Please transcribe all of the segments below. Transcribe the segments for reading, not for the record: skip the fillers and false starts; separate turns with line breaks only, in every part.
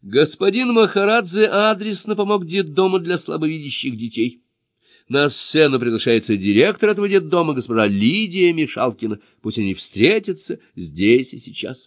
Господин Махарадзе адресно помог детдому для слабовидящих детей. На сцену приглашается директор этого детдома, госпожа Лидия Мишалкина. Пусть они встретятся здесь и сейчас.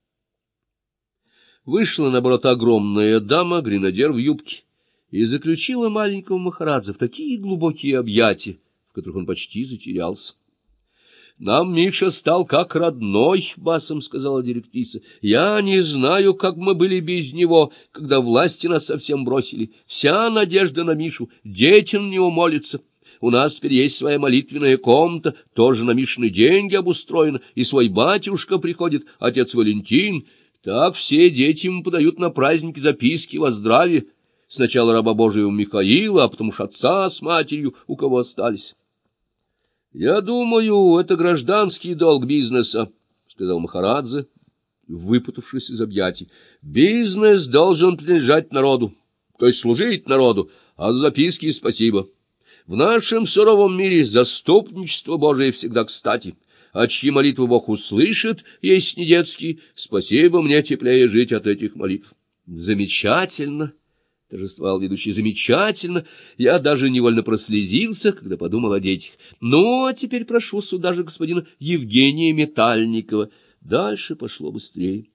Вышла, наоборот, огромная дама, гренадер в юбке, и заключила маленького Махарадзе в такие глубокие объятия, в которых он почти затерялся. — Нам Миша стал как родной, — басом сказала директриса. — Я не знаю, как мы были без него, когда власти нас совсем бросили. Вся надежда на Мишу, дети на него молятся. У нас теперь есть своя молитвенная комната, тоже на Мишины деньги обустроена, и свой батюшка приходит, отец Валентин. Так все дети ему подают на праздники записки во здравие. Сначала раба Божьего Михаила, а потом уж отца с матерью, у кого остались. — Я думаю, это гражданский долг бизнеса, — сказал Махарадзе, выпутавшись из объятий. — Бизнес должен принадлежать народу, то есть служить народу, а за записки спасибо. В нашем суровом мире заступничество Божие всегда кстати. А чьи молитвы Бог услышит, есть не детские, спасибо, мне теплее жить от этих молитв. — Замечательно! — торжествовал ведущий. — Замечательно! Я даже невольно прослезился, когда подумал о детях. Ну, а теперь прошу сюда же господина Евгения Метальникова. Дальше пошло быстрее.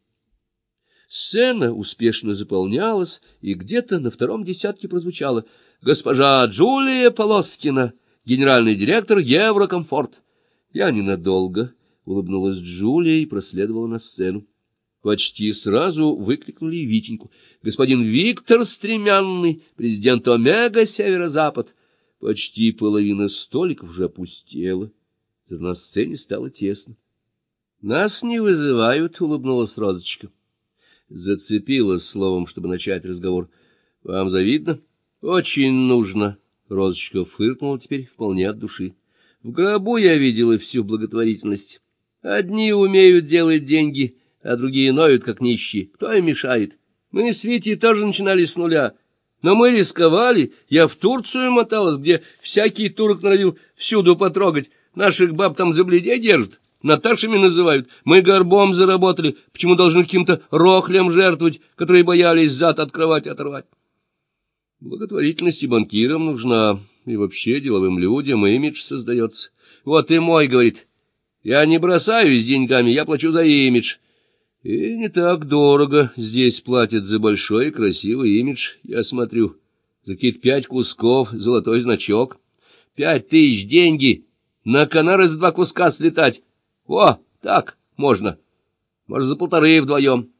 Сцена успешно заполнялась, и где-то на втором десятке прозвучало: «Госпожа Джулия Полоскина, генеральный директор Еврокомфорт». Я ненадолго, — улыбнулась Джулия и проследовала на сцену. Почти сразу выкликнули и Витеньку. Господин Виктор Стремянный, президент Омега Северо-Запад. Почти половина столиков уже опустела. На сцене стало тесно. — Нас не вызывают, — улыбнулась Розочка. Зацепилась словом, чтобы начать разговор. — Вам завидно? — Очень нужно. Розочка фыркнула теперь вполне от души. В гробу я видела всю благотворительность. Одни умеют делать деньги, а другие ноют, как нищие. Кто им мешает? Мы с Витей тоже начинали с нуля. Но мы рисковали. Я в Турцию моталась, где всякий турок норовил всюду потрогать. Наших баб там за бледей держат. Наташами называют. Мы горбом заработали. Почему должны каким-то рохлям жертвовать, которые боялись зад от кровати оторвать? Благотворительность и банкирам нужна, и вообще деловым людям имидж создается. Вот и мой говорит: я не бросаюсь деньгами, я плачу за имидж. И не так дорого здесь платят за большой и красивый имидж, я смотрю. За какие-то 5 кусков, золотой значок. 5 тысяч деньги, на Канары за 2 куска слетать. О, так можно. Может, за 1,5 вдвоем.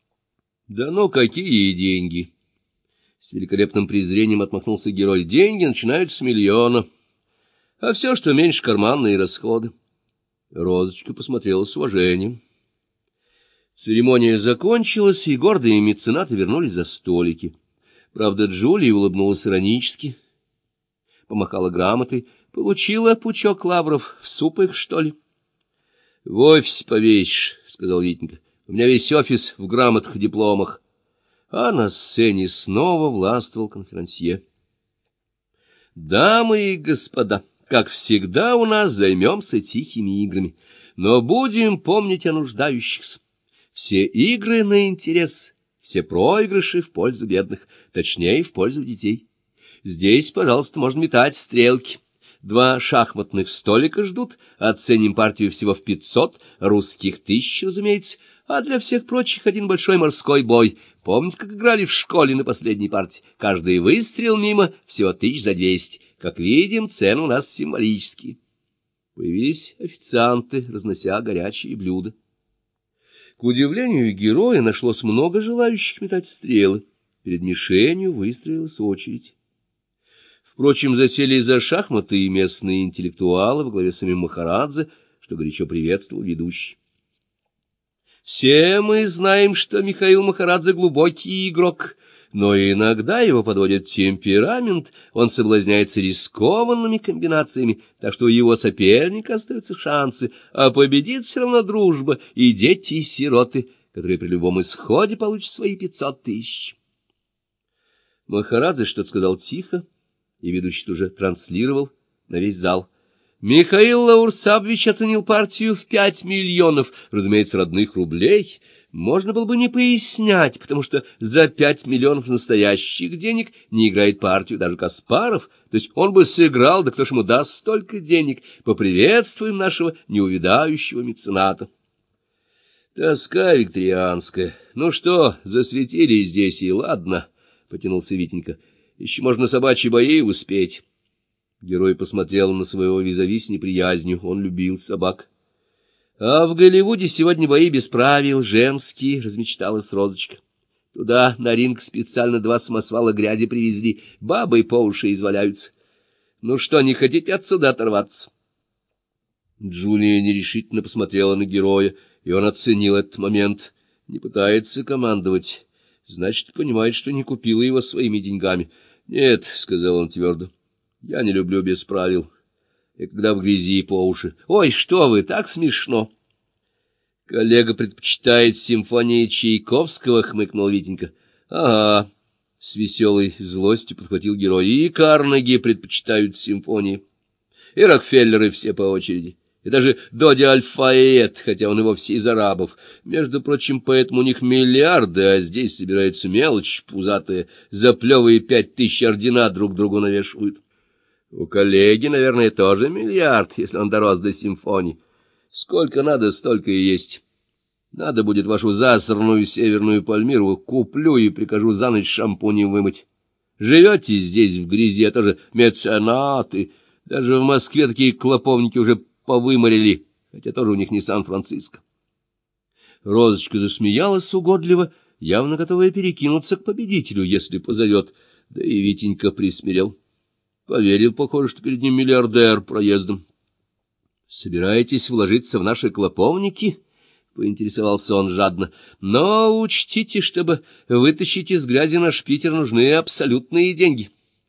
Да ну, какие деньги! С великолепным презрением отмахнулся герой. Деньги начинаются с миллиона, а все, что меньше, карманные расходы. Розочка посмотрела с уважением. Церемония закончилась, и гордые меценаты вернулись за столики. Правда, Джулия улыбнулась иронически, помахала грамотой. Получила пучок лавров, в суп их, что ли? — В офисе повесишь, — сказал Витенька. — У меня весь офис в грамотах и дипломах. А на сцене снова властвовал конферансье. — Дамы и господа, как всегда у нас займемся тихими играми, но будем помнить о нуждающихся. Все игры на интерес, все проигрыши в пользу бедных, точнее, в пользу детей. Здесь, пожалуйста, можно метать стрелки. 2 шахматных столика ждут, оценим партию всего в 500, русских 1000, разумеется, а для всех прочих 1 большой морской бой. Помните, как играли в школе на последней партии? Каждый выстрел мимо, всего 1200. Как видим, цены у нас символические. Появились официанты, разнося горячие блюда. К удивлению героя нашлось много желающих метать стрелы. Перед мишенью выстроилась очередь. Впрочем, засели за шахматы и местные интеллектуалы во главе с самим Махарадзе, что горячо приветствовал ведущий. Все мы знаем, что Михаил Махарадзе глубокий игрок, но иногда его подводит темперамент, он соблазняется рискованными комбинациями, так что у его соперника остаются шансы, а победит все равно дружба и дети-сироты, которые при любом исходе получат свои 500 000. Махарадзе что-то сказал тихо, и ведущий уже транслировал на весь зал. Михаил Лаурсабович оценил партию в 5 миллионов, разумеется, родных рублей. можно было бы не пояснять, потому что за 5 миллионов настоящих денег не играет партию даже Каспаров, то есть он бы сыграл, да кто ж ему даст столько денег, поприветствуем нашего неувядающего мецената. Тоска викторианская. Ну что, засветили здесь, и ладно, — потянулся Витенька, — еще можно собачьи бои успеть. Герой посмотрел на своего визави с неприязнью, он любил собак. А в Голливуде сегодня бои без правил, женские, — размечталась Розочка. Туда на ринг специально 2 самосвала грязи привезли, бабы по уши изваляются. Ну что, не хотите отсюда оторваться? Джулия нерешительно посмотрела на героя, и он оценил этот момент. Не пытается командовать, значит, понимает, что не купила его своими деньгами. — Нет, — сказал он твердо, — я не люблю без правил. И когда в грязи по уши. — Ой, что вы, так смешно! — Коллега предпочитает симфонии Чайковского, — хмыкнул Витенька. — Ага, — с веселой злостью подхватил герой. — И Карнеги предпочитают симфонии. И Рокфеллеры все по очереди. И даже Доди Аль-Фаед, хотя он и вовсе из арабов. Между прочим, поэтому у них миллиарды, а здесь собирается мелочь пузатая. За плевые 5000 ордена друг другу навешивают. У коллеги, наверное, тоже миллиард, если он дорос до симфонии. Сколько надо, столько и есть. Надо будет вашу засранную северную Пальмиру куплю и прикажу за ночь шампунем вымыть. Живете здесь в грязи, а тоже меценаты. Даже в Москве такие клоповники уже повыморили, хотя тоже у них не Сан-Франциско. Розочка засмеялась угодливо, явно готовая перекинуться к победителю, если позовет. Да и Витенька присмирел. Поверил, похоже, что перед ним миллиардер проездом. — Собираетесь вложиться в наши клоповники? — поинтересовался он жадно. — Но учтите, чтобы вытащить из грязи наш Питер, нужны абсолютные деньги.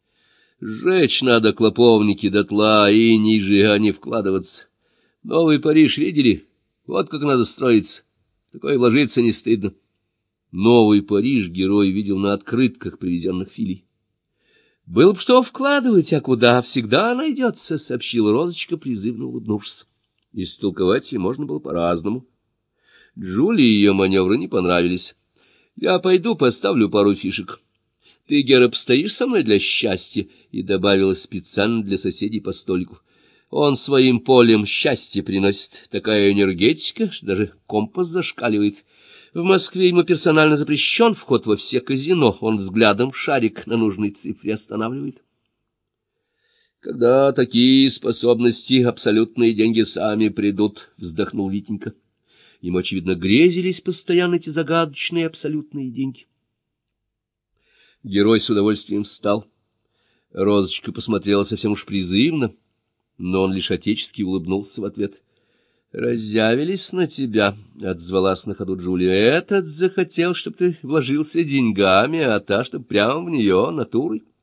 Сжечь надо клоповники дотла и ниже, а не вкладываться. Новый Париж видели? Вот как надо строиться. Такое вложиться не стыдно. Новый Париж герой видел на открытках привезенных филий. — Было бы что вкладывать, а куда всегда найдется, — сообщила Розочка, призывно улыбнувшись. Истолковать ее можно было по-разному. Джулии ее маневры не понравились. — Я пойду поставлю пару фишек. Ты, Гера, постоишь со мной для счастья? И добавила специально для соседей по столику. Он своим полем счастье приносит. Такая энергетика, что даже компас зашкаливает. В Москве ему персонально запрещен вход во все казино. Он взглядом шарик на нужной цифре останавливает. Когда такие способности, абсолютные деньги сами придут, вздохнул Витенька. Ему, очевидно, грезились постоянно эти загадочные абсолютные деньги. Герой с удовольствием встал. Розочка посмотрела совсем уж призывно, но он лишь отечески улыбнулся в ответ. — Разъявились на тебя, — отзвалась на ходу Джулия. — Этот захотел, чтобы ты вложился деньгами, а та, чтобы прямо в нее натурой.